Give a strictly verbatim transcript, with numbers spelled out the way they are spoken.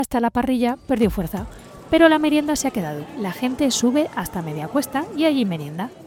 hasta la parrilla perdió fuerza, pero la merienda se ha quedado. La gente sube hasta media cuesta y allí merienda.